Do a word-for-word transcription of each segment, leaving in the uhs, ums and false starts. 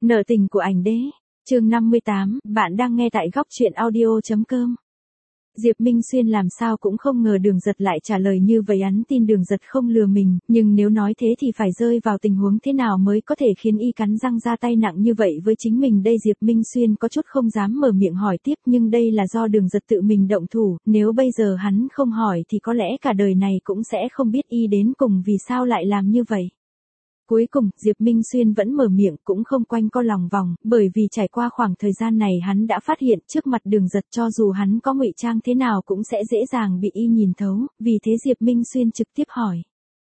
Nợ tình của ảnh đế. Chương năm mươi tám, bạn đang nghe tại góc truyện audio chấm com. Diệp Minh Xuyên làm sao cũng không ngờ Đường Giật lại trả lời như vậy, hắn tin Đường Giật không lừa mình, nhưng nếu nói thế thì phải rơi vào tình huống thế nào mới có thể khiến y cắn răng ra tay nặng như vậy với chính mình đây. Diệp Minh Xuyên có chút không dám mở miệng hỏi tiếp, nhưng đây là do Đường Giật tự mình động thủ, nếu bây giờ hắn không hỏi thì có lẽ cả đời này cũng sẽ không biết y đến cùng vì sao lại làm như vậy. Cuối cùng, Diệp Minh Xuyên vẫn mở miệng, cũng không quanh co lòng vòng, bởi vì trải qua khoảng thời gian này hắn đã phát hiện trước mặt Đường Giật cho dù hắn có ngụy trang thế nào cũng sẽ dễ dàng bị y nhìn thấu, vì thế Diệp Minh Xuyên trực tiếp hỏi.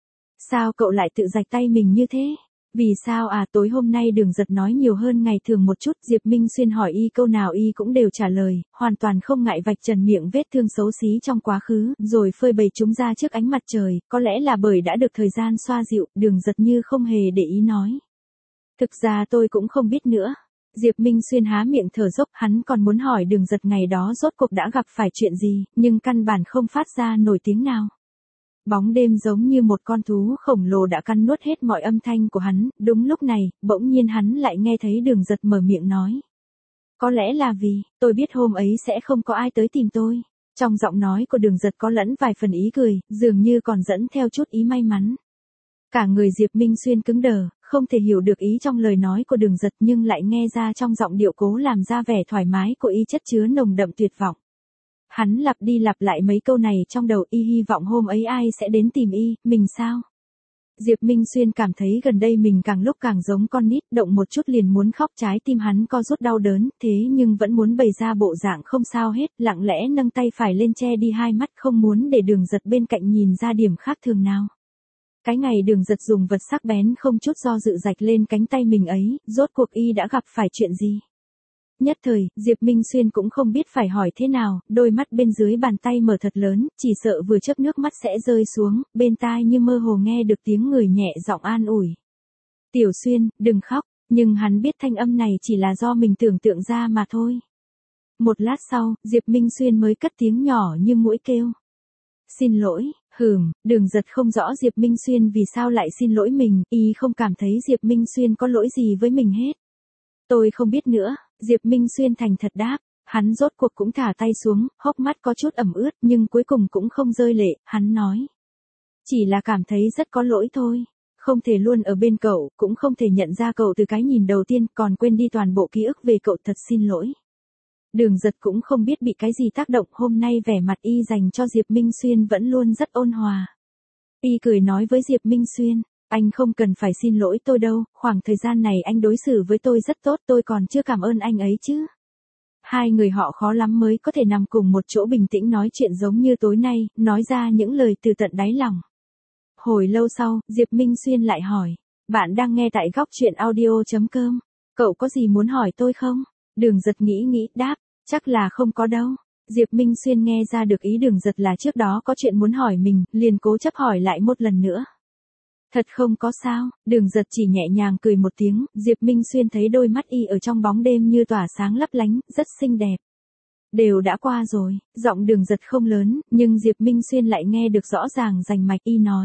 Sao cậu lại tự rạch tay mình như thế? Vì sao à? Tối hôm nay Đường Giật nói nhiều hơn ngày thường một chút, Diệp Minh Xuyên hỏi y câu nào y cũng đều trả lời, hoàn toàn không ngại vạch trần miệng vết thương xấu xí trong quá khứ, rồi phơi bày chúng ra trước ánh mặt trời, có lẽ là bởi đã được thời gian xoa dịu, Đường Giật như không hề để ý nói. Thực ra tôi cũng không biết nữa. Diệp Minh Xuyên há miệng thở dốc, hắn còn muốn hỏi Đường Giật ngày đó rốt cuộc đã gặp phải chuyện gì, nhưng căn bản không phát ra nổi tiếng nào. Bóng đêm giống như một con thú khổng lồ đã cắn nuốt hết mọi âm thanh của hắn, đúng lúc này, bỗng nhiên hắn lại nghe thấy Đường Giật mở miệng nói. Có lẽ là vì, tôi biết hôm ấy sẽ không có ai tới tìm tôi. Trong giọng nói của Đường Giật có lẫn vài phần ý cười, dường như còn dẫn theo chút ý may mắn. Cả người Diệp Minh Xuyên cứng đờ, không thể hiểu được ý trong lời nói của Đường Giật nhưng lại nghe ra trong giọng điệu cố làm ra vẻ thoải mái của y chất chứa nồng đậm tuyệt vọng. Hắn lặp đi lặp lại mấy câu này trong đầu, y hy vọng hôm ấy ai sẽ đến tìm y, mình sao? Diệp Minh Xuyên cảm thấy gần đây mình càng lúc càng giống con nít, động một chút liền muốn khóc, trái tim hắn co rút đau đớn, thế nhưng vẫn muốn bày ra bộ dạng không sao hết, lặng lẽ nâng tay phải lên che đi hai mắt, không muốn để Đường Giật bên cạnh nhìn ra điểm khác thường nào. Cái ngày Đường Giật dùng vật sắc bén không chút do dự rạch lên cánh tay mình ấy, rốt cuộc y đã gặp phải chuyện gì? Nhất thời, Diệp Minh Xuyên cũng không biết phải hỏi thế nào, đôi mắt bên dưới bàn tay mở thật lớn, chỉ sợ vừa chớp nước mắt sẽ rơi xuống, bên tai như mơ hồ nghe được tiếng người nhẹ giọng an ủi. Tiểu Xuyên, đừng khóc, nhưng hắn biết thanh âm này chỉ là do mình tưởng tượng ra mà thôi. Một lát sau, Diệp Minh Xuyên mới cất tiếng nhỏ như muỗi kêu. Xin lỗi, hừm, Đường Giật không rõ Diệp Minh Xuyên vì sao lại xin lỗi mình, y không cảm thấy Diệp Minh Xuyên có lỗi gì với mình hết. Tôi không biết nữa. Diệp Minh Xuyên thành thật đáp, hắn rốt cuộc cũng thả tay xuống, hốc mắt có chút ẩm ướt nhưng cuối cùng cũng không rơi lệ, hắn nói. Chỉ là cảm thấy rất có lỗi thôi, không thể luôn ở bên cậu, cũng không thể nhận ra cậu từ cái nhìn đầu tiên, còn quên đi toàn bộ ký ức về cậu, thật xin lỗi. Đường Giật cũng không biết bị cái gì tác động, hôm nay vẻ mặt y dành cho Diệp Minh Xuyên vẫn luôn rất ôn hòa. Y cười nói với Diệp Minh Xuyên. Anh không cần phải xin lỗi tôi đâu, khoảng thời gian này anh đối xử với tôi rất tốt, tôi còn chưa cảm ơn anh ấy chứ. Hai người họ khó lắm mới có thể nằm cùng một chỗ bình tĩnh nói chuyện giống như tối nay, nói ra những lời từ tận đáy lòng. Hồi lâu sau, Diệp Minh Xuyên lại hỏi, bạn đang nghe tại góc truyện audio chấm com, cậu có gì muốn hỏi tôi không? Đường Giật nghĩ nghĩ, đáp, chắc là không có đâu. Diệp Minh Xuyên nghe ra được ý Đường Giật là trước đó có chuyện muốn hỏi mình, liền cố chấp hỏi lại một lần nữa. Thật không có sao, Đường Giật chỉ nhẹ nhàng cười một tiếng, Diệp Minh Xuyên thấy đôi mắt y ở trong bóng đêm như tỏa sáng lấp lánh, rất xinh đẹp. Đều đã qua rồi, giọng Đường Giật không lớn, nhưng Diệp Minh Xuyên lại nghe được rõ ràng rành mạch, y nói.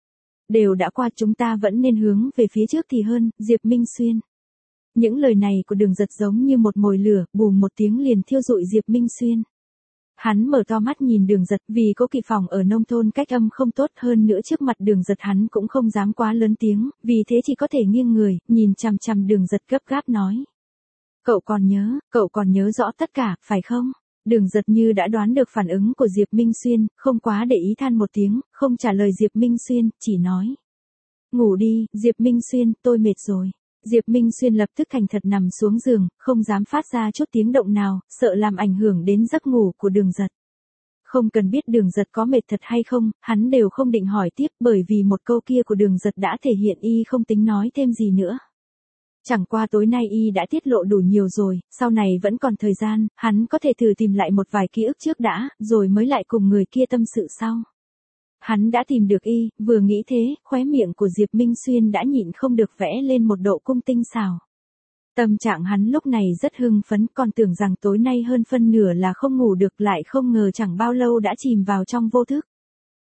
Đều đã qua, chúng ta vẫn nên hướng về phía trước thì hơn, Diệp Minh Xuyên. Những lời này của Đường Giật giống như một mồi lửa, bùm một tiếng liền thiêu rụi Diệp Minh Xuyên. Hắn mở to mắt nhìn Đường Giật, vì có kỵ phòng ở nông thôn cách âm không tốt, hơn nữa trước mặt Đường Giật hắn cũng không dám quá lớn tiếng, vì thế chỉ có thể nghiêng người, nhìn chằm chằm Đường Giật gấp gáp nói. Cậu còn nhớ, cậu còn nhớ rõ tất cả, phải không? Đường Giật như đã đoán được phản ứng của Diệp Minh Xuyên, không quá để ý than một tiếng, không trả lời Diệp Minh Xuyên, chỉ nói. Ngủ đi, Diệp Minh Xuyên, tôi mệt rồi. Diệp Minh Xuyên lập tức thành thật nằm xuống giường, không dám phát ra chút tiếng động nào, sợ làm ảnh hưởng đến giấc ngủ của Đường Giật. Không cần biết Đường Giật có mệt thật hay không, hắn đều không định hỏi tiếp, bởi vì một câu kia của Đường Giật đã thể hiện y không tính nói thêm gì nữa. Chẳng qua tối nay y đã tiết lộ đủ nhiều rồi, sau này vẫn còn thời gian, hắn có thể thử tìm lại một vài ký ức trước đã, rồi mới lại cùng người kia tâm sự sau. Hắn đã tìm được y, vừa nghĩ thế, khóe miệng của Diệp Minh Xuyên đã nhịn không được vẽ lên một độ cung tinh xảo. Tâm trạng hắn lúc này rất hưng phấn, còn tưởng rằng tối nay hơn phân nửa là không ngủ được, lại không ngờ chẳng bao lâu đã chìm vào trong vô thức.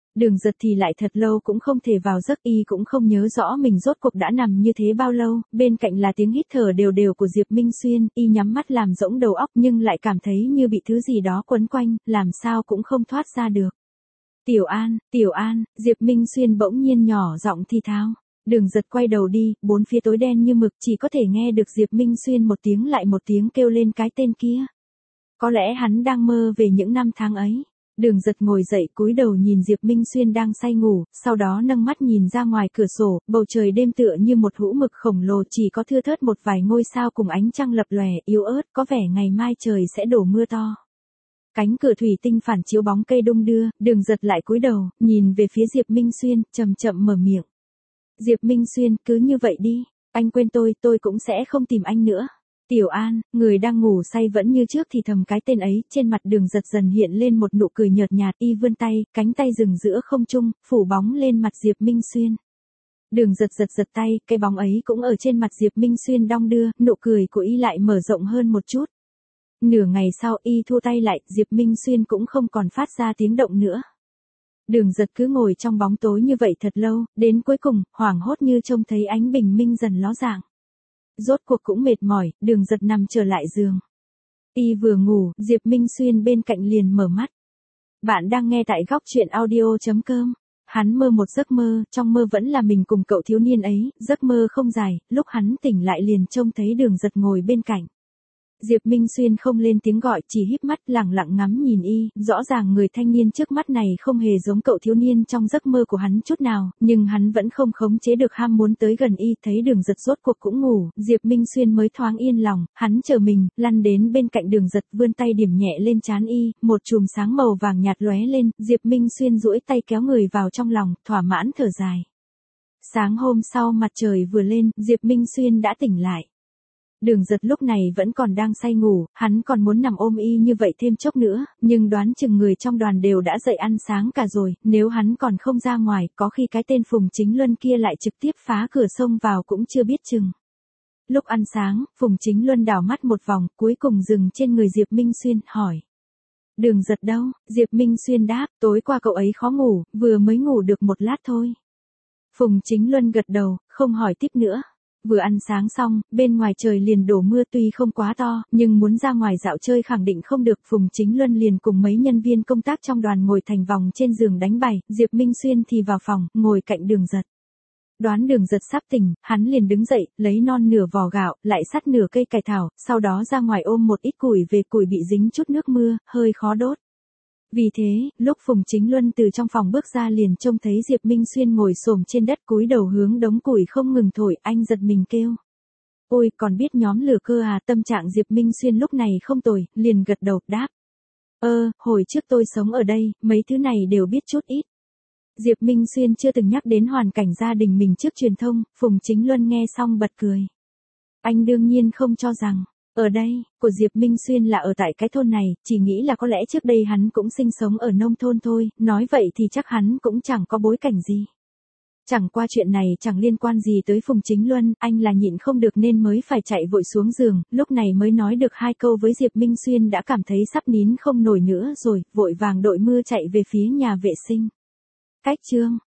Đường Giật thì lại thật lâu cũng không thể vào giấc, y cũng không nhớ rõ mình rốt cuộc đã nằm như thế bao lâu, bên cạnh là tiếng hít thở đều đều của Diệp Minh Xuyên, y nhắm mắt làm rỗng đầu óc nhưng lại cảm thấy như bị thứ gì đó quấn quanh, làm sao cũng không thoát ra được. Tiểu An, Tiểu An, Diệp Minh Xuyên bỗng nhiên nhỏ giọng thì thào. Đường Giật quay đầu đi, bốn phía tối đen như mực, chỉ có thể nghe được Diệp Minh Xuyên một tiếng lại một tiếng kêu lên cái tên kia. Có lẽ hắn đang mơ về những năm tháng ấy. Đường Giật ngồi dậy cúi đầu nhìn Diệp Minh Xuyên đang say ngủ, sau đó nâng mắt nhìn ra ngoài cửa sổ, bầu trời đêm tựa như một hũ mực khổng lồ, chỉ có thưa thớt một vài ngôi sao cùng ánh trăng lập lòe yếu ớt, có vẻ ngày mai trời sẽ đổ mưa to. Cánh cửa thủy tinh phản chiếu bóng cây đung đưa, Đường Giật lại cúi đầu, nhìn về phía Diệp Minh Xuyên, chậm chậm mở miệng. Diệp Minh Xuyên, cứ như vậy đi, anh quên tôi, tôi cũng sẽ không tìm anh nữa. Tiểu An, người đang ngủ say vẫn như trước thì thầm cái tên ấy, trên mặt Đường Giật dần hiện lên một nụ cười nhợt nhạt, y vươn tay, cánh tay dừng giữa không trung, phủ bóng lên mặt Diệp Minh Xuyên. Đường Giật giật giật tay, cái bóng ấy cũng ở trên mặt Diệp Minh Xuyên đong đưa, nụ cười của y lại mở rộng hơn một chút. Nửa ngày sau y thu tay lại, Diệp Minh Xuyên cũng không còn phát ra tiếng động nữa. Đường Giật cứ ngồi trong bóng tối như vậy thật lâu, đến cuối cùng, hoảng hốt như trông thấy ánh bình minh dần ló dạng. Rốt cuộc cũng mệt mỏi, Đường Giật nằm trở lại giường. Y vừa ngủ, Diệp Minh Xuyên bên cạnh liền mở mắt. Bạn đang nghe tại góc truyện audio chấm com. Hắn mơ một giấc mơ, trong mơ vẫn là mình cùng cậu thiếu niên ấy, giấc mơ không dài, lúc hắn tỉnh lại liền trông thấy Đường Giật ngồi bên cạnh. Diệp Minh Xuyên không lên tiếng gọi, chỉ híp mắt lẳng lặng ngắm nhìn y, rõ ràng người thanh niên trước mắt này không hề giống cậu thiếu niên trong giấc mơ của hắn chút nào, nhưng hắn vẫn không khống chế được ham muốn tới gần y, thấy Đường Giật rốt cuộc cũng ngủ, Diệp Minh Xuyên mới thoáng yên lòng, hắn chờ mình, lăn đến bên cạnh Đường Giật, vươn tay điểm nhẹ lên trán y, một chùm sáng màu vàng nhạt lóe lên, Diệp Minh Xuyên duỗi tay kéo người vào trong lòng, thỏa mãn thở dài. Sáng hôm sau mặt trời vừa lên, Diệp Minh Xuyên đã tỉnh lại. Đường Giật lúc này vẫn còn đang say ngủ, hắn còn muốn nằm ôm y như vậy thêm chốc nữa, nhưng đoán chừng người trong đoàn đều đã dậy ăn sáng cả rồi, nếu hắn còn không ra ngoài, có khi cái tên Phùng Chính Luân kia lại trực tiếp phá cửa xông vào cũng chưa biết chừng. Lúc ăn sáng, Phùng Chính Luân đảo mắt một vòng, cuối cùng dừng trên người Diệp Minh Xuyên, hỏi. Đường Giật đâu? Diệp Minh Xuyên đáp, tối qua cậu ấy khó ngủ, vừa mới ngủ được một lát thôi. Phùng Chính Luân gật đầu, không hỏi tiếp nữa. Vừa ăn sáng xong, bên ngoài trời liền đổ mưa tuy không quá to, nhưng muốn ra ngoài dạo chơi khẳng định không được. Phùng Chính Luân liền cùng mấy nhân viên công tác trong đoàn ngồi thành vòng trên giường đánh bài, Diệp Minh Xuyên thì vào phòng, ngồi cạnh Đường Giật. Đoán Đường Giật sắp tỉnh, hắn liền đứng dậy, lấy non nửa vò gạo, lại sắt nửa cây cải thảo, sau đó ra ngoài ôm một ít củi về, củi bị dính chút nước mưa, hơi khó đốt. Vì thế, lúc Phùng Chính Luân từ trong phòng bước ra liền trông thấy Diệp Minh Xuyên ngồi xổm trên đất cúi đầu hướng đống củi không ngừng thổi, anh giật mình kêu. Ôi, còn biết nhóm lửa cơ à? Tâm trạng Diệp Minh Xuyên lúc này không tồi, liền gật đầu, đáp. Ơ, hồi trước tôi sống ở đây, mấy thứ này đều biết chút ít. Diệp Minh Xuyên chưa từng nhắc đến hoàn cảnh gia đình mình trước truyền thông, Phùng Chính Luân nghe xong bật cười. Anh đương nhiên không cho rằng. Ở đây, của Diệp Minh Xuyên là ở tại cái thôn này, chỉ nghĩ là có lẽ trước đây hắn cũng sinh sống ở nông thôn thôi, nói vậy thì chắc hắn cũng chẳng có bối cảnh gì. Chẳng qua chuyện này chẳng liên quan gì tới Phùng Chính Luân, anh là nhịn không được nên mới phải chạy vội xuống giường, lúc này mới nói được hai câu với Diệp Minh Xuyên đã cảm thấy sắp nín không nổi nữa rồi, vội vàng đội mưa chạy về phía nhà vệ sinh. Cách chương